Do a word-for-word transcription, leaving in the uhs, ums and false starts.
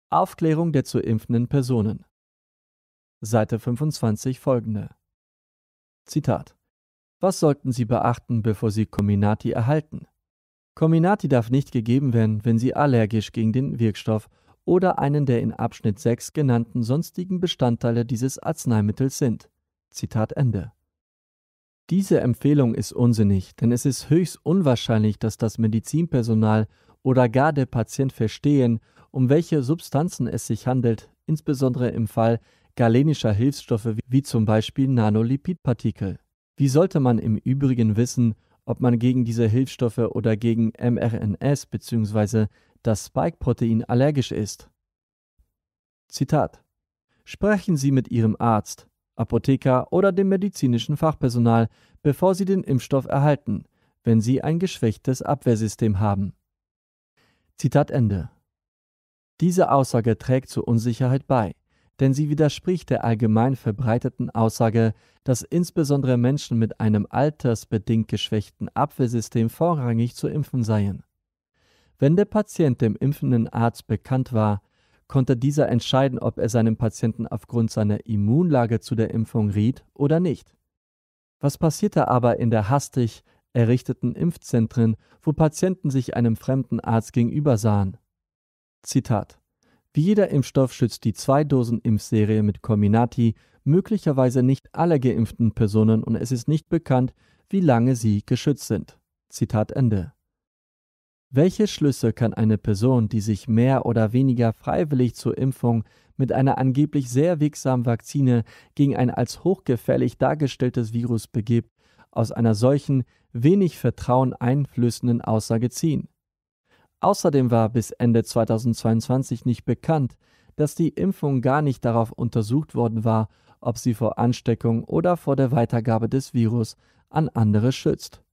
Aufklärung der zu impfenden Personen. Seite fünfundzwanzig folgende. Zitat: Was sollten Sie beachten, bevor Sie Comirnaty erhalten? Comirnaty darf nicht gegeben werden, wenn Sie allergisch gegen den Wirkstoff oder einen der in Abschnitt sechs genannten sonstigen Bestandteile dieses Arzneimittels sind. Zitat Ende. Diese Empfehlung ist unsinnig, denn es ist höchst unwahrscheinlich, dass das Medizinpersonal oder gar der Patient verstehen, um welche Substanzen es sich handelt, insbesondere im Fall galenischer Hilfsstoffe wie zum Beispiel Nanolipidpartikel. Wie sollte man im Übrigen wissen, ob man gegen diese Hilfsstoffe oder gegen M R N S bzw. das Spike-Protein allergisch ist? Zitat: Sprechen Sie mit Ihrem Arzt, Apotheker oder dem medizinischen Fachpersonal, bevor Sie den Impfstoff erhalten, wenn Sie ein geschwächtes Abwehrsystem haben. Zitat Ende. Diese Aussage trägt zur Unsicherheit bei, denn sie widerspricht der allgemein verbreiteten Aussage, dass insbesondere Menschen mit einem altersbedingt geschwächten Abwehrsystem vorrangig zu impfen seien. Wenn der Patient dem impfenden Arzt bekannt war, konnte dieser entscheiden, ob er seinem Patienten aufgrund seiner Immunlage zu der Impfung riet oder nicht. Was passierte aber in der hastig errichteten Impfzentren, wo Patienten sich einem fremden Arzt gegenüber sahen? Zitat: Wie jeder Impfstoff schützt die Zwei-Dosen-Impfserie mit Comirnaty möglicherweise nicht alle geimpften Personen und es ist nicht bekannt, wie lange sie geschützt sind. Zitat Ende. Welche Schlüsse kann eine Person, die sich mehr oder weniger freiwillig zur Impfung mit einer angeblich sehr wirksamen Vakzine gegen ein als hochgefährlich dargestelltes Virus begibt, aus einer solchen wenig Vertrauen einflößenden Aussage ziehen? Außerdem war bis Ende zweitausendzweiundzwanzig nicht bekannt, dass die Impfung gar nicht darauf untersucht worden war, ob sie vor Ansteckung oder vor der Weitergabe des Virus an andere schützt.